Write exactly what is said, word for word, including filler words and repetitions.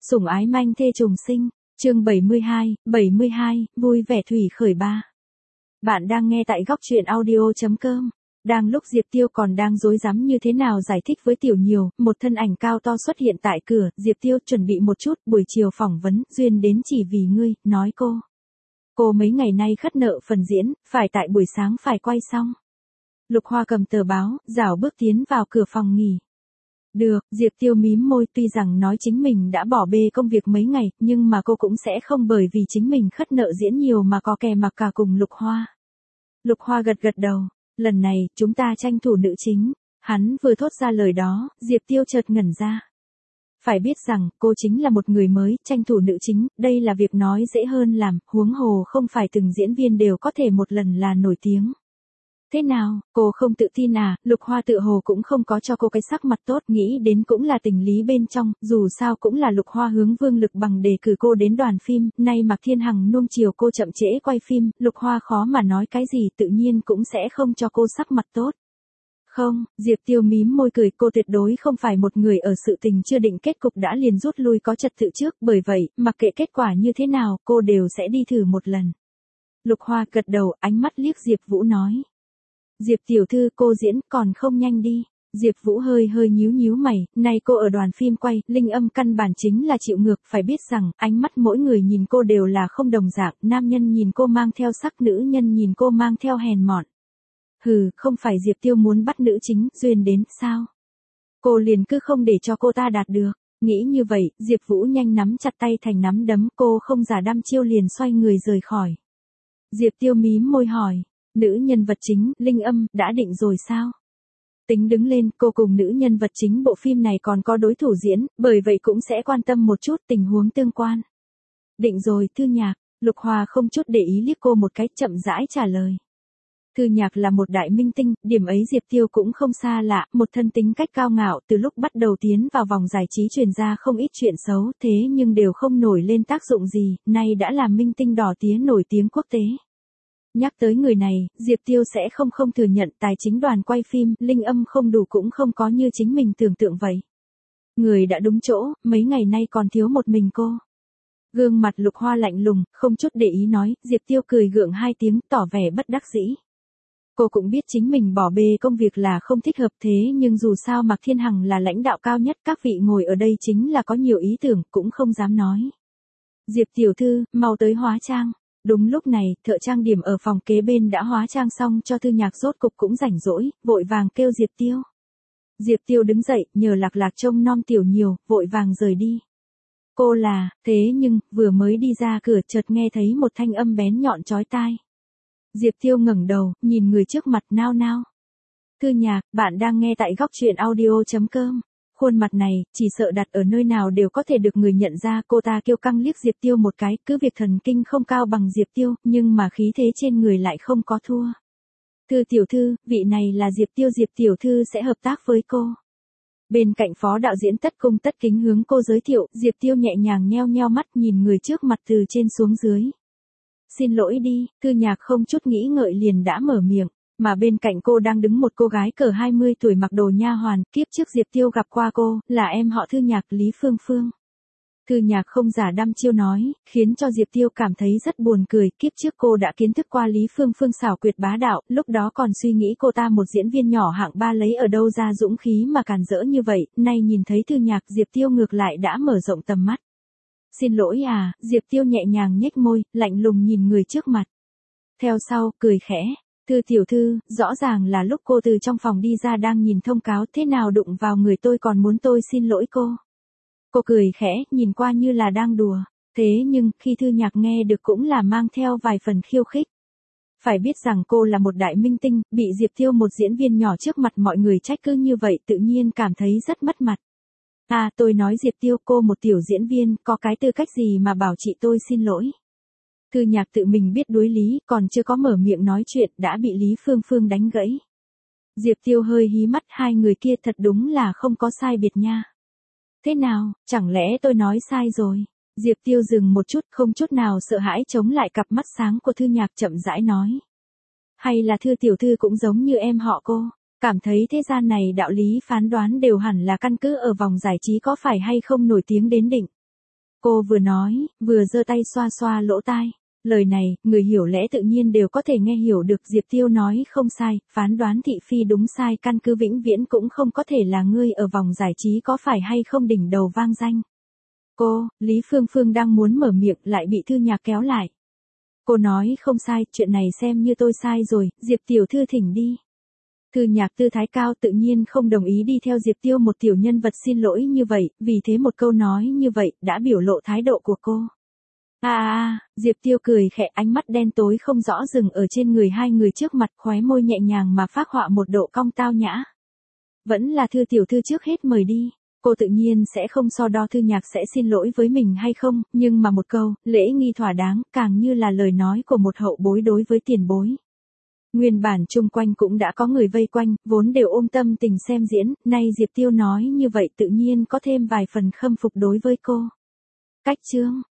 Sủng ái manh thê trùng sinh, chương bảy mươi hai, bảy mươi hai, vui vẻ thủy khởi ba. Bạn đang nghe tại góc truyện audio chấm com. Đang lúc Diệp Tiêu còn đang rối rắm như thế nào giải thích với Tiểu Nhiều, một thân ảnh cao to xuất hiện tại cửa, Diệp Tiêu chuẩn bị một chút, buổi chiều phỏng vấn, duyên đến chỉ vì ngươi, nói cô. Cô mấy ngày nay khất nợ phần diễn, phải tại buổi sáng phải quay xong. Lục Hoa cầm tờ báo, rảo bước tiến vào cửa phòng nghỉ. Được, Diệp Tiêu mím môi, tuy rằng nói chính mình đã bỏ bê công việc mấy ngày, nhưng mà cô cũng sẽ không bởi vì chính mình khất nợ diễn nhiều mà có kè mặc cả cùng Lục Hoa. Lục Hoa gật gật đầu, lần này, chúng ta tranh thủ nữ chính. Hắn vừa thốt ra lời đó, Diệp Tiêu chợt ngẩn ra. Phải biết rằng, cô chính là một người mới, tranh thủ nữ chính, đây là việc nói dễ hơn làm, huống hồ không phải từng diễn viên đều có thể một lần là nổi tiếng. Thế nào, cô không tự tin à? Lục Hoa tự hồ cũng không có cho cô cái sắc mặt tốt, nghĩ đến cũng là tình lý bên trong, dù sao cũng là Lục Hoa hướng Vương Lực Bằng đề cử cô đến đoàn phim, nay Mạc Thiên Hằng nuông chiều cô chậm trễ quay phim, Lục Hoa khó mà nói cái gì, tự nhiên cũng sẽ không cho cô sắc mặt tốt. Không, Diệp Tiêu mím môi cười, cô tuyệt đối không phải một người ở sự tình chưa định kết cục đã liền rút lui có trật tự trước, bởi vậy, mặc kệ kết quả như thế nào, cô đều sẽ đi thử một lần. Lục Hoa gật đầu, ánh mắt liếc Diệp Vũ nói. Diệp tiểu thư, cô diễn còn không nhanh đi. Diệp Vũ hơi hơi nhíu nhíu mày, nay cô ở đoàn phim quay, linh âm căn bản chính là chịu ngược, phải biết rằng, ánh mắt mỗi người nhìn cô đều là không đồng dạng, nam nhân nhìn cô mang theo sắc, nữ nhân nhìn cô mang theo hèn mọn. Hừ, không phải Diệp Tiêu muốn bắt nữ chính, duyên đến, sao? Cô liền cứ không để cho cô ta đạt được. Nghĩ như vậy, Diệp Vũ nhanh nắm chặt tay thành nắm đấm, cô không giả đăm chiêu liền xoay người rời khỏi. Diệp Tiêu mím môi hỏi. Nữ nhân vật chính, linh âm, đã định rồi sao? Tính đứng lên, cô cùng nữ nhân vật chính bộ phim này còn có đối thủ diễn, bởi vậy cũng sẽ quan tâm một chút tình huống tương quan. Định rồi, Thư Nhạc. Lục Hoa không chút để ý liếc cô một cái, chậm rãi trả lời. Thư Nhạc là một đại minh tinh, điểm ấy Diệp Tiêu cũng không xa lạ, một thân tính cách cao ngạo, từ lúc bắt đầu tiến vào vòng giải trí truyền ra không ít chuyện xấu, thế nhưng đều không nổi lên tác dụng gì, nay đã là minh tinh đỏ tía nổi tiếng quốc tế. Nhắc tới người này, Diệp Tiêu sẽ không không thừa nhận tài chính đoàn quay phim, linh âm không đủ cũng không có như chính mình tưởng tượng vậy. Người đã đúng chỗ, mấy ngày nay còn thiếu một mình cô. Gương mặt Lục Hoa lạnh lùng, không chút để ý nói, Diệp Tiêu cười gượng hai tiếng, tỏ vẻ bất đắc dĩ. Cô cũng biết chính mình bỏ bê công việc là không thích hợp thế nhưng dù sao Mạc Thiên Hằng là lãnh đạo cao nhất, các vị ngồi ở đây chính là có nhiều ý tưởng, cũng không dám nói. Diệp tiểu thư, mau tới hóa trang. Đúng lúc này, thợ trang điểm ở phòng kế bên đã hóa trang xong cho Thư Nhạc rốt cục cũng rảnh rỗi, vội vàng kêu Diệp Tiêu. Diệp Tiêu đứng dậy, nhờ Lạc Lạc trông nom Tiểu Nhiều, vội vàng rời đi. Cô là, thế nhưng, vừa mới đi ra cửa chợt nghe thấy một thanh âm bén nhọn chói tai. Diệp Tiêu ngẩng đầu, nhìn người trước mặt nao nao. Thư Nhạc, bạn đang nghe tại góc truyện audio chấm com. Khuôn mặt này, chỉ sợ đặt ở nơi nào đều có thể được người nhận ra, cô ta kiêu căng liếc Diệp Tiêu một cái, cứ việc thần kinh không cao bằng Diệp Tiêu, nhưng mà khí thế trên người lại không có thua. Thư tiểu thư, vị này là Diệp Tiêu, Diệp tiểu thư sẽ hợp tác với cô. Bên cạnh phó đạo diễn Tất Cung tất kính hướng cô giới thiệu, Diệp Tiêu nhẹ nhàng nheo nheo mắt nhìn người trước mặt từ trên xuống dưới. Xin lỗi đi, Thư Nhạc không chút nghĩ ngợi liền đã mở miệng. Mà bên cạnh cô đang đứng một cô gái cỡ hai mươi tuổi mặc đồ nha hoàn, kiếp trước Diệp Tiêu gặp qua cô, là em họ Thư Nhạc, Lý Phương Phương. Thư Nhạc không giả đăm chiêu nói, khiến cho Diệp Tiêu cảm thấy rất buồn cười, kiếp trước cô đã kiến thức qua Lý Phương Phương xảo quyệt bá đạo, lúc đó còn suy nghĩ cô ta một diễn viên nhỏ hạng ba lấy ở đâu ra dũng khí mà càn rỡ như vậy, nay nhìn thấy Thư Nhạc, Diệp Tiêu ngược lại đã mở rộng tầm mắt. Xin lỗi à, Diệp Tiêu nhẹ nhàng nhếch môi, lạnh lùng nhìn người trước mặt. Theo sau, cười khẽ. Thư tiểu thư, rõ ràng là lúc cô từ trong phòng đi ra đang nhìn thông cáo, thế nào đụng vào người tôi còn muốn tôi xin lỗi cô. Cô cười khẽ, nhìn qua như là đang đùa. Thế nhưng, khi Thư Nhạc nghe được cũng là mang theo vài phần khiêu khích. Phải biết rằng cô là một đại minh tinh, bị Diệp Tiêu một diễn viên nhỏ trước mặt mọi người trách cứ như vậy tự nhiên cảm thấy rất mất mặt. À, tôi nói Diệp Tiêu, cô một tiểu diễn viên, có cái tư cách gì mà bảo chị tôi xin lỗi. Thư Nhạc tự mình biết đối lý, còn chưa có mở miệng nói chuyện, đã bị Lý Phương Phương đánh gãy. Diệp Tiêu hơi hí mắt, hai người kia thật đúng là không có sai biệt nha. Thế nào, chẳng lẽ tôi nói sai rồi? Diệp Tiêu dừng một chút, không chút nào sợ hãi chống lại cặp mắt sáng của Thư Nhạc, chậm rãi nói. Hay là Thư tiểu thư cũng giống như em họ cô, cảm thấy thế gian này đạo lý phán đoán đều hẳn là căn cứ ở vòng giải trí có phải hay không nổi tiếng đến đỉnh. Cô vừa nói, vừa giơ tay xoa xoa lỗ tai. Lời này, người hiểu lẽ tự nhiên đều có thể nghe hiểu được. Diệp Tiêu nói không sai, phán đoán thị phi đúng sai căn cứ vĩnh viễn cũng không có thể là ngươi ở vòng giải trí có phải hay không đỉnh đầu vang danh. Cô, Lý Phương Phương đang muốn mở miệng lại bị Thư Nhạc kéo lại. Cô nói không sai, chuyện này xem như tôi sai rồi, Diệp tiểu thư thỉnh đi. Thư Nhạc tư thái cao tự nhiên không đồng ý đi theo Diệp Tiêu một tiểu nhân vật xin lỗi như vậy, vì thế một câu nói như vậy đã biểu lộ thái độ của cô. À à, Diệp Tiêu cười khẽ, ánh mắt đen tối không rõ dừng ở trên người hai người trước mặt, khóe môi nhẹ nhàng mà phác họa một độ cong tao nhã. Vẫn là Thư tiểu thư trước hết mời đi. Cô tự nhiên sẽ không so đo Thư Nhạc sẽ xin lỗi với mình hay không, nhưng mà một câu, lễ nghi thỏa đáng, càng như là lời nói của một hậu bối đối với tiền bối. Nguyên bản chung quanh cũng đã có người vây quanh, vốn đều ôm tâm tình xem diễn, nay Diệp Tiêu nói như vậy tự nhiên có thêm vài phần khâm phục đối với cô. Cách chương